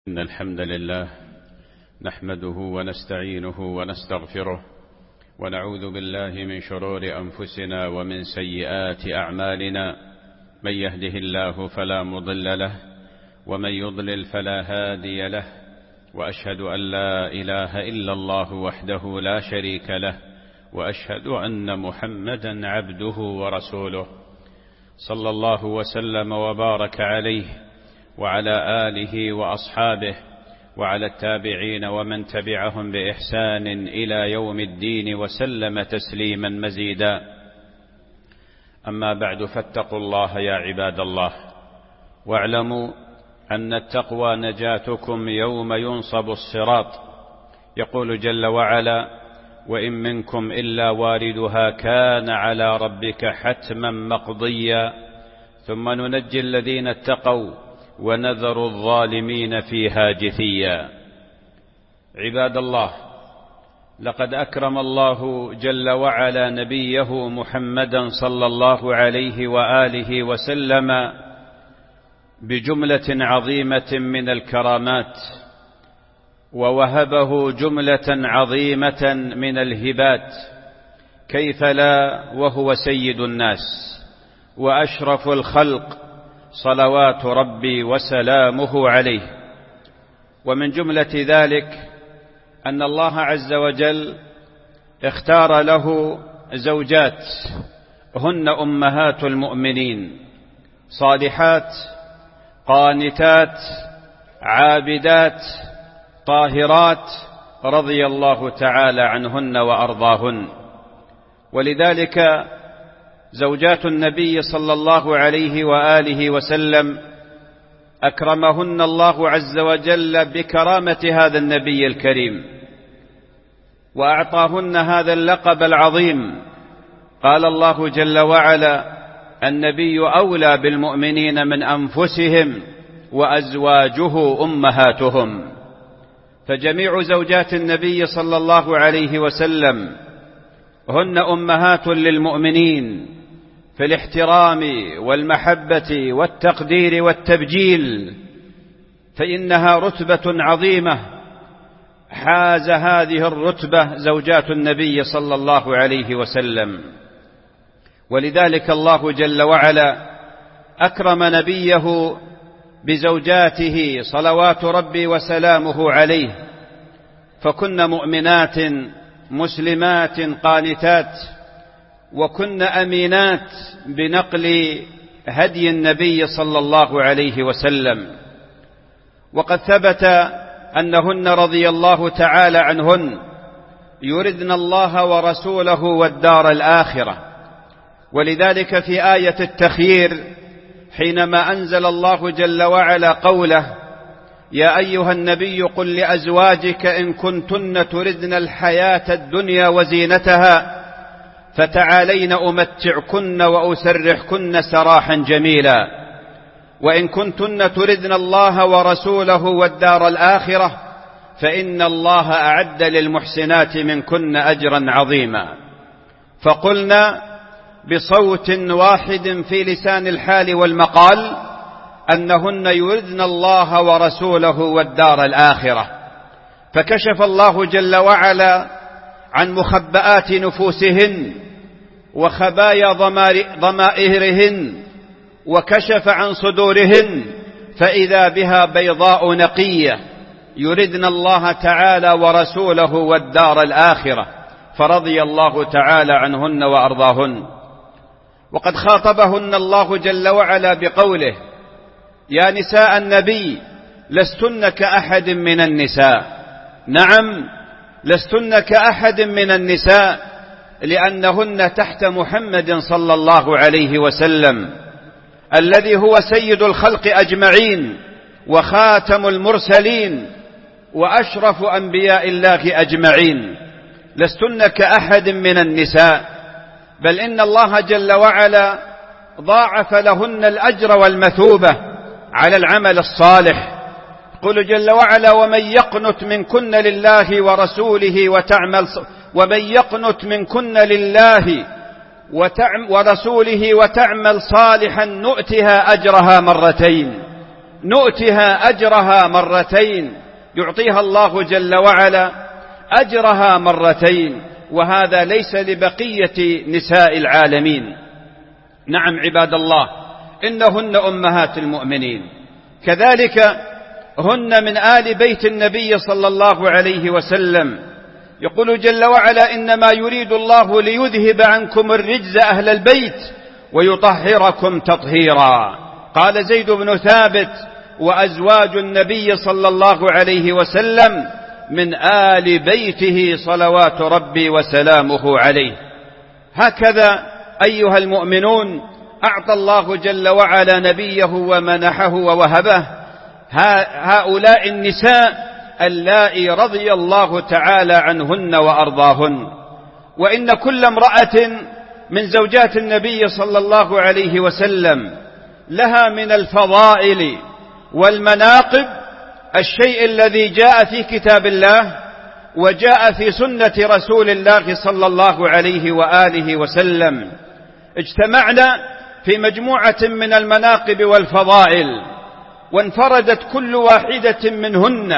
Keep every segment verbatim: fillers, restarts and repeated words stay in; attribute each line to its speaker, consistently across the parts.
Speaker 1: إن الحمد لله نحمده ونستعينه ونستغفره ونعوذ بالله من شرور أنفسنا ومن سيئات أعمالنا. من يهده الله فلا مضل له ومن يضلل فلا هادي له، وأشهد أن لا إله إلا الله وحده لا شريك له، وأشهد أن محمدا عبده ورسوله، صلى الله وسلم وبارك عليه وعلى آله وأصحابه وعلى التابعين ومن تبعهم بإحسان إلى يوم الدين وسلم تسليما مزيدا. أما بعد، فاتقوا الله يا عباد الله، واعلموا أن التقوى نجاتكم يوم ينصب الصراط. يقول جل وعلا: وإن منكم إلا واردها كان على ربك حتما مقضيا ثم ننجي الذين اتقوا ونذر الظالمين فيها جثيا. عباد الله، لقد أكرم الله جل وعلا نبيه محمدا صلى الله عليه وآله وسلم بجملة عظيمة من الكرامات، ووهبه جملة عظيمة من الهبات، كيف لا وهو سيد الناس وأشرف الخلق صلوات ربي وسلامه عليه. ومن جملة ذلك أن الله عز وجل اختار له زوجات هن أمهات المؤمنين، صالحات قانتات عابدات طاهرات، رضي الله تعالى عنهن وأرضاهن. ولذلك زوجات النبي صلى الله عليه وآله وسلم أكرمهن الله عز وجل بكرامة هذا النبي الكريم، وأعطاهن هذا اللقب العظيم. قال الله جل وعلا: النبي أولى بالمؤمنين من أنفسهم وأزواجه أمهاتهم. فجميع زوجات النبي صلى الله عليه وسلم هن أمهات للمؤمنين في الاحترام والمحبة والتقدير والتبجيل، فإنها رتبة عظيمة حاز هذه الرتبة زوجات النبي صلى الله عليه وسلم. ولذلك الله جل وعلا أكرم نبيه بزوجاته صلوات ربي وسلامه عليه، فكن مؤمنات مسلمات قانتات، وكن أمينات بنقل هدي النبي صلى الله عليه وسلم. وقد ثبت أنهن رضي الله تعالى عنهن يردن الله ورسوله والدار الآخرة. ولذلك في آية التخيير حينما أنزل الله جل وعلا قوله: يا أيها النبي قل لأزواجك إن كنتن تردن الحياة الدنيا وزينتها فتعالين أمتعكن وأسرحكن سراحا جميلا، وإن كنتن تردن الله ورسوله والدار الآخرة فإن الله أعد للمحسنات منكن أجرا عظيما. فقلنا بصوت واحد في لسان الحال والمقال أنهن يردن الله ورسوله والدار الآخرة. فكشف الله جل وعلا عن مخبآت نفوسهن وخبايا ضمائرهن، وكشف عن صدورهن فإذا بها بيضاء نقية يردن الله تعالى ورسوله والدار الآخرة، فرضي الله تعالى عنهن وأرضاهن. وقد خاطبهن الله جل وعلا بقوله: يا نساء النبي لستن كأحد من النساء. نعم، لستن كأحد من النساء، لأنهن تحت محمد صلى الله عليه وسلم الذي هو سيد الخلق أجمعين وخاتم المرسلين وأشرف أنبياء الله أجمعين. لستن كأحد من النساء، بل إن الله جل وعلا ضاعف لهن الأجر والمثوبة على العمل الصالح. قل جل وعلا: ومن يقنت منكن لله ورسوله وتعمل ومن يقنت منكن لله ورسوله وتعمل صالحا نؤتها أجرها مرتين نؤتها أجرها مرتين، يعطيها الله جل وعلا أجرها مرتين، وهذا ليس لبقية نساء العالمين. نعم عباد الله، إنهن أمهات المؤمنين، كذلك هن من آل بيت النبي صلى الله عليه وسلم. يقول جل وعلا: إنما يريد الله ليذهب عنكم الرجز أهل البيت ويطهركم تطهيرا. قال زيد بن ثابت: وأزواج النبي صلى الله عليه وسلم من آل بيته صلوات ربي وسلامه عليه. هكذا أيها المؤمنون أعطى الله جل وعلا نبيه ومنحه ووهبه هؤلاء النساء اللائي رضي الله تعالى عنهن وأرضاهن. وإن كل امرأة من زوجات النبي صلى الله عليه وسلم لها من الفضائل والمناقب الشيء الذي جاء في كتاب الله وجاء في سنة رسول الله صلى الله عليه وآله وسلم. اجتمعنا في مجموعة من المناقب والفضائل، وانفردت كل واحدة منهن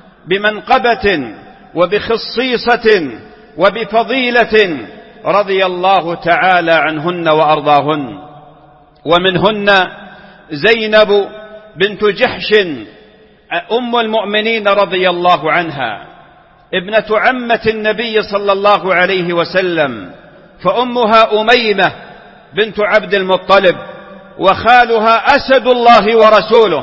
Speaker 1: بمنقبة وبخصيصة وبفضيلة رضي الله تعالى عنهن وأرضاهن. ومنهن زينب بنت جحش أم المؤمنين رضي الله عنها، ابنة عمة النبي صلى الله عليه وسلم، فأمها أميمة بنت عبد المطلب، وخالها أسد الله ورسوله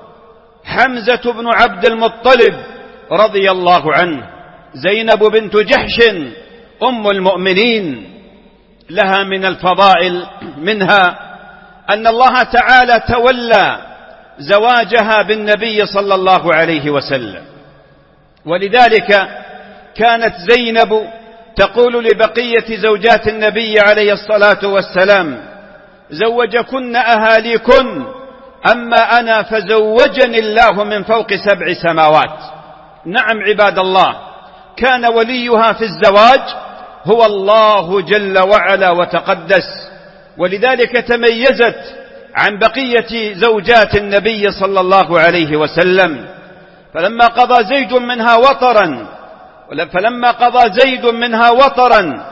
Speaker 1: حمزة بن عبد المطلب رضي الله عنه. زينب بنت جحش أم المؤمنين لها من الفضائل منها أن الله تعالى تولى زواجها بالنبي صلى الله عليه وسلم، ولذلك كانت زينب تقول لبقية زوجات النبي عليه الصلاة والسلام: زوجكن أهاليكن، أما أنا فزوجني الله من فوق سبع سماوات. نعم عباد الله، كان وليها في الزواج هو الله جل وعلا وتقدس، ولذلك تميزت عن بقية زوجات النبي صلى الله عليه وسلم. فلما قضى زيد منها وطرا فلما قضى زيد منها وطرا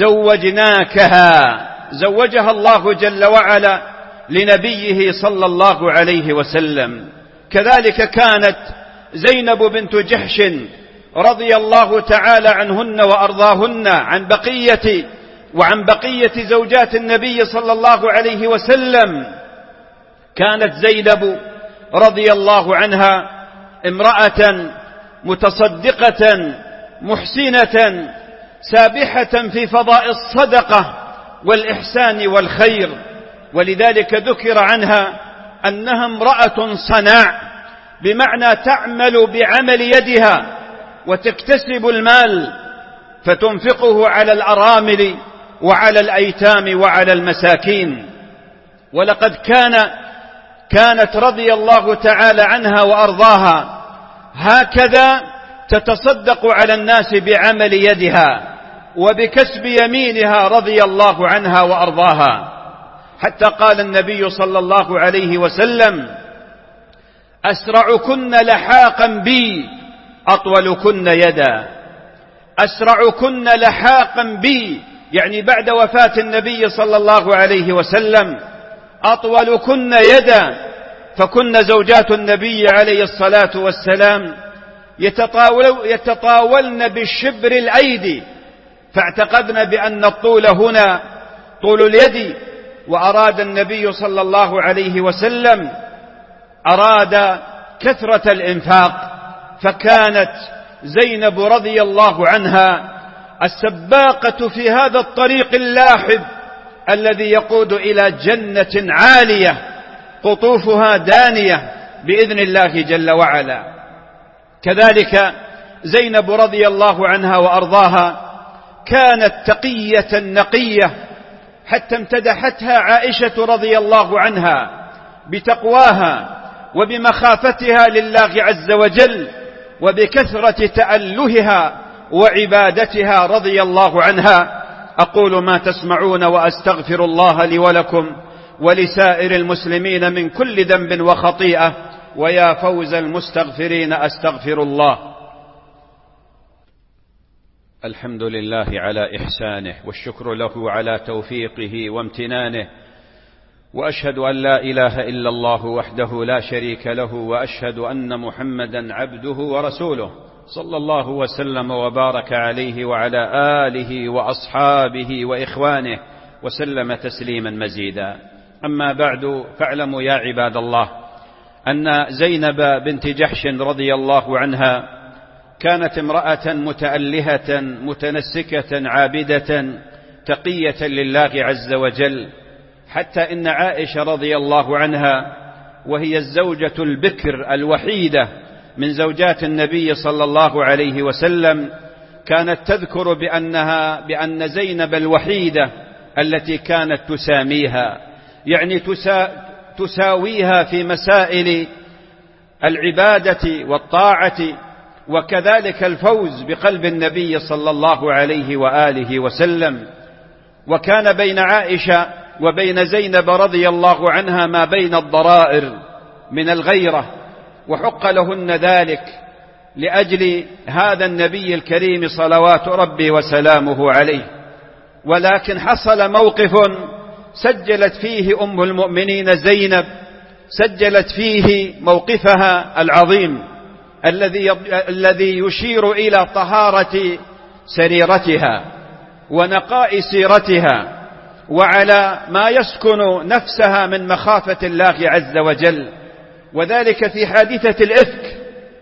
Speaker 1: زوجناكها، زوجها الله جل وعلا لنبيه صلى الله عليه وسلم. كذلك كانت زينب بنت جحش رضي الله تعالى عنهن وأرضاهن عن بقية وعن بقية زوجات النبي صلى الله عليه وسلم. كانت زينب رضي الله عنها امرأة متصدقة محسنة سابحة في فضاء الصدقة والإحسان والخير، ولذلك ذكر عنها أنها امرأة صناع، بمعنى تعمل بعمل يدها وتكتسب المال فتنفقه على الأرامل وعلى الأيتام وعلى المساكين. ولقد كان كانت رضي الله تعالى عنها وأرضاها هكذا تتصدق على الناس بعمل يدها وبكسب يمينها رضي الله عنها وأرضاها، حتى قال النبي صلى الله عليه وسلم: أسرعكن لحاقا بي أطولكن يدا. أسرعكن لحاقا بي يعني بعد وفاة النبي صلى الله عليه وسلم، أطولكن يدا، فكن زوجات النبي عليه الصلاة والسلام يتطاولن بالشبر الأيدي، فاعتقدن بأن الطول هنا طول اليد، وأراد النبي صلى الله عليه وسلم أراد كثرة الإنفاق، فكانت زينب رضي الله عنها السباقة في هذا الطريق اللاحب الذي يقود إلى جنة عالية قطوفها دانية بإذن الله جل وعلا. كذلك زينب رضي الله عنها وأرضاها كانت تقية نقية، حتى امتدحتها عائشة رضي الله عنها بتقواها وبمخافتها لله عز وجل وبكثرة تألهها وعبادتها رضي الله عنها. أقول ما تسمعون وأستغفر الله لي ولكم ولسائر المسلمين من كل ذنب وخطيئة، ويا فوز المستغفرين أستغفر الله. الحمد لله على إحسانه، والشكر له على توفيقه وامتنانه، وأشهد أن لا إله إلا الله وحده لا شريك له، وأشهد أن محمدا عبده ورسوله، صلى الله وسلم وبارك عليه وعلى آله وأصحابه وإخوانه وسلم تسليما مزيدا. أما بعد، فاعلموا يا عباد الله أن زينب بنت جحش رضي الله عنها كانت امرأة متألهة متنسكة عابدة تقية لله عز وجل، حتى إن عائشة رضي الله عنها وهي الزوجة البكر الوحيدة من زوجات النبي صلى الله عليه وسلم كانت تذكر بأنها بأن زينب الوحيدة التي كانت تساميها، يعني تسا تساويها في مسائل العبادة والطاعة، وكذلك الفوز بقلب النبي صلى الله عليه وآله وسلم. وكان بين عائشة وبين زينب رضي الله عنها ما بين الضرائر من الغيرة، وحق لهن ذلك لأجل هذا النبي الكريم صلوات ربي وسلامه عليه. ولكن حصل موقف سجلت فيه أم المؤمنين زينب، سجلت فيه موقفها العظيم الذي الذي يشير إلى طهارة سريرتها ونقاء سيرتها، وعلى ما يسكن نفسها من مخافة الله عز وجل، وذلك في حادثة الإفك،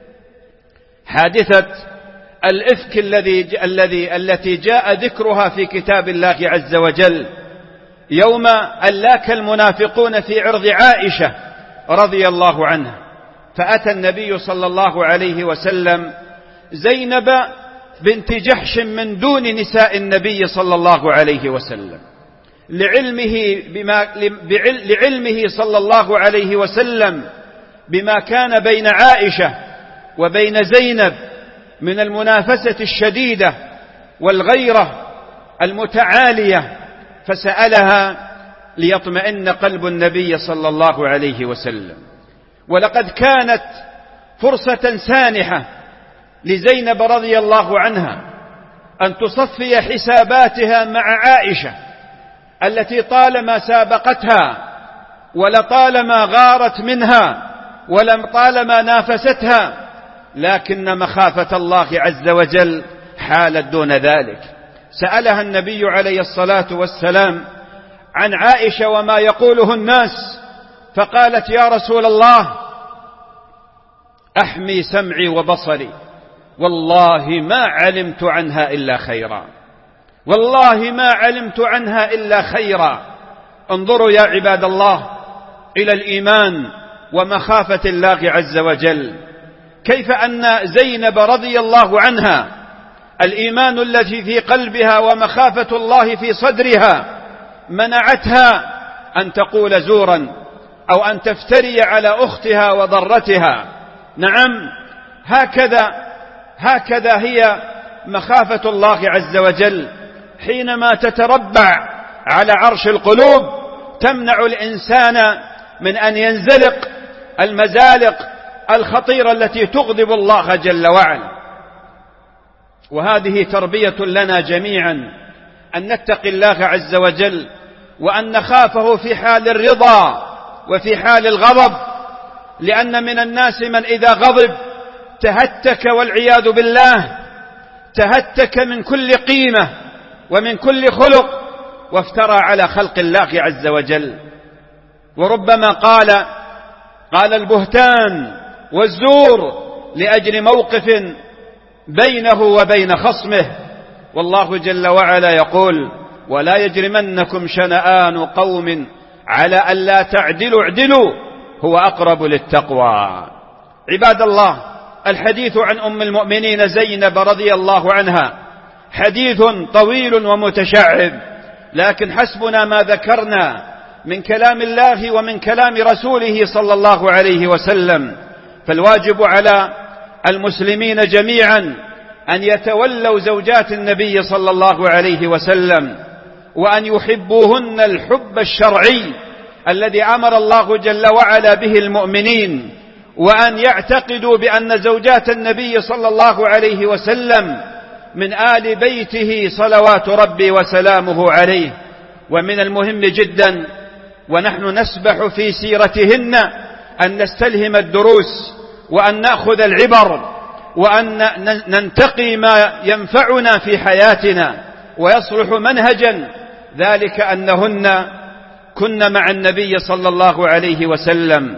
Speaker 1: حادثة الإفك الذي الذي التي جاء ذكرها في كتاب الله عز وجل، يوم ألاك المنافقون في عرض عائشة رضي الله عنها، فأتى النبي صلى الله عليه وسلم زينب بنت جحش من دون نساء النبي صلى الله عليه وسلم، لعلمه بما لعلمه صلى الله عليه وسلم بما كان بين عائشة وبين زينب من المنافسة الشديدة والغيرة المتعالية، فسألها ليطمئن قلب النبي صلى الله عليه وسلم. ولقد كانت فرصة سانحة لزينب رضي الله عنها أن تصفي حساباتها مع عائشة التي طالما سابقتها ولطالما غارت منها ولم طالما نافستها، لكن مخافة الله عز وجل حالت دون ذلك. سألها النبي عليه الصلاة والسلام عن عائشة وما يقوله الناس، فقالت: يا رسول الله، أحمي سمعي وبصري، والله ما علمت عنها إلا خيرا، والله ما علمت عنها إلا خيرا. انظروا يا عباد الله إلى الإيمان ومخافة الله عز وجل، كيف أن زينب رضي الله عنها الإيمان الذي في قلبها ومخافة الله في صدرها منعتها أن تقول زورا أو أن تفتري على أختها وضرتها. نعم، هكذا هكذا هي مخافة الله عز وجل، حينما تتربع على عرش القلوب تمنع الإنسان من أن ينزلق المزالق الخطيرة التي تغضب الله جل وعلا. وهذه تربية لنا جميعا أن نتقي الله عز وجل، وأن نخافه في حال الرضا وفي حال الغضب، لأن من الناس من إذا غضب تهتك والعياذ بالله، تهتك من كل قيمة ومن كل خلق، وافترى على خلق الله عز وجل. وربما قال قال البهتان والزور لأجل موقف بينه وبين خصمه. والله جل وعلا يقول: ولا يجرمنكم شنآن قوم على ألا تعدلوا اعدلوا هو أقرب للتقوى. عباد الله، الحديث عن أم المؤمنين زينب رضي الله عنها حديث طويل ومتشعب، لكن حسبنا ما ذكرنا من كلام الله ومن كلام رسوله صلى الله عليه وسلم. فالواجب على المسلمين جميعا أن يتولوا زوجات النبي صلى الله عليه وسلم، وأن يحبوهن الحب الشرعي الذي أمر الله جل وعلا به المؤمنين، وأن يعتقدوا بأن زوجات النبي صلى الله عليه وسلم من آل بيته صلوات ربي وسلامه عليه. ومن المهم جدا ونحن نسبح في سيرتهن أن نستلهم الدروس وأن نأخذ العبر وأن ننتقي ما ينفعنا في حياتنا ويصلح منهجا، ذلك أنهن كن مع النبي صلى الله عليه وسلم،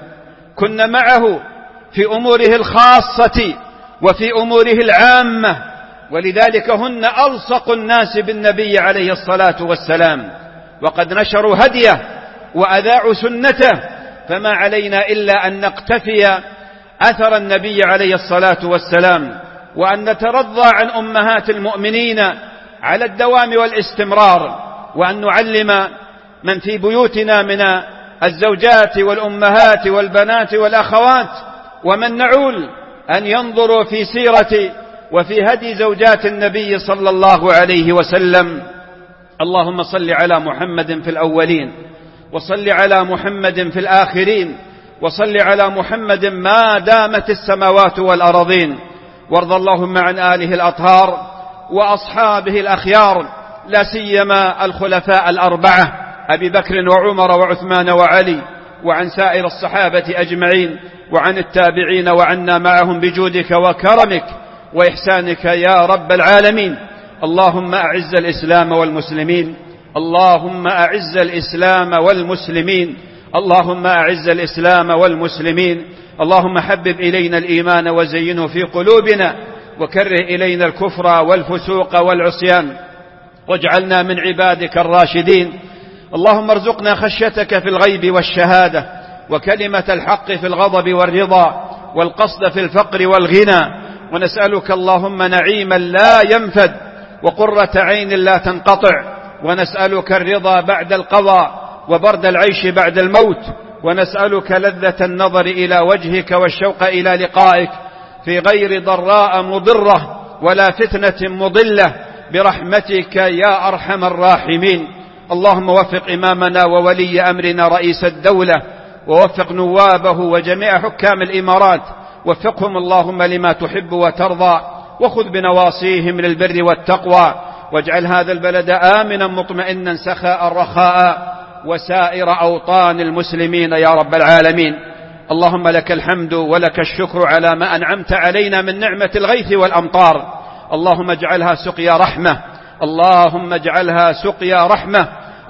Speaker 1: كن معه في أموره الخاصة وفي أموره العامة، ولذلك هن ألصق الناس بالنبي عليه الصلاة والسلام، وقد نشروا هديه وأذاعوا سنته، فما علينا إلا أن نقتفي أثر النبي عليه الصلاة والسلام، وأن نترضى عن أمهات المؤمنين على الدوام والاستمرار، وأن نعلم من في بيوتنا من الزوجات والأمهات والبنات والأخوات ومن نعول أن ينظروا في سيرة وفي هدي زوجات النبي صلى الله عليه وسلم. اللهم صل على محمد في الأولين، وصل على محمد في الآخرين، وصل على محمد ما دامت السماوات والأرضين، وارض اللهم عن آله الأطهار وأصحابه الأخيار، لا سيما الخلفاء الأربعة أبي بكر وعمر وعثمان وعلي، وعن سائر الصحابة أجمعين، وعن التابعين، وعنا معهم بجودك وكرمك وإحسانك يا رب العالمين. اللهم أعز الإسلام والمسلمين، اللهم أعز الإسلام والمسلمين، اللهم أعز الإسلام والمسلمين. اللهم حبب إلينا الإيمان وزينه في قلوبنا، وكره إلينا الكفر والفسوق والعصيان، واجعلنا من عبادك الراشدين. اللهم ارزقنا خشيتك في الغيب والشهادة، وكلمة الحق في الغضب والرضا، والقصد في الفقر والغنى. ونسألك اللهم نعيما لا ينفد، وقرة عين لا تنقطع، ونسألك الرضا بعد القضاء، وبرد العيش بعد الموت، ونسألك لذة النظر إلى وجهك والشوق إلى لقائك في غير ضراء مضرة ولا فتنة مضلة، برحمتك يا أرحم الراحمين. اللهم وفق إمامنا وولي أمرنا رئيس الدولة، ووفق نوابه وجميع حكام الإمارات، وفقهم اللهم لما تحب وترضى، وخذ بنواصيهم للبر والتقوى، واجعل هذا البلد آمنا مطمئنا سخاء رخاء، وسائر أوطان المسلمين يا رب العالمين. اللهم لك الحمد ولك الشكر على ما أنعمت علينا من نعمة الغيث والأمطار. اللهم اجعلها سقيا رحمة، اللهم اجعلها سقيا رحمة،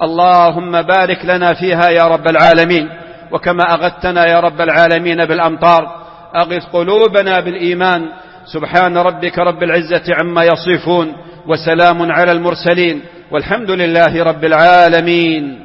Speaker 1: اللهم بارك لنا فيها يا رب العالمين. وكما أغثتنا يا رب العالمين بالأمطار، أغث قلوبنا بالإيمان. سبحان ربك رب العزة عما يصفون، وسلام على المرسلين، والحمد لله رب العالمين.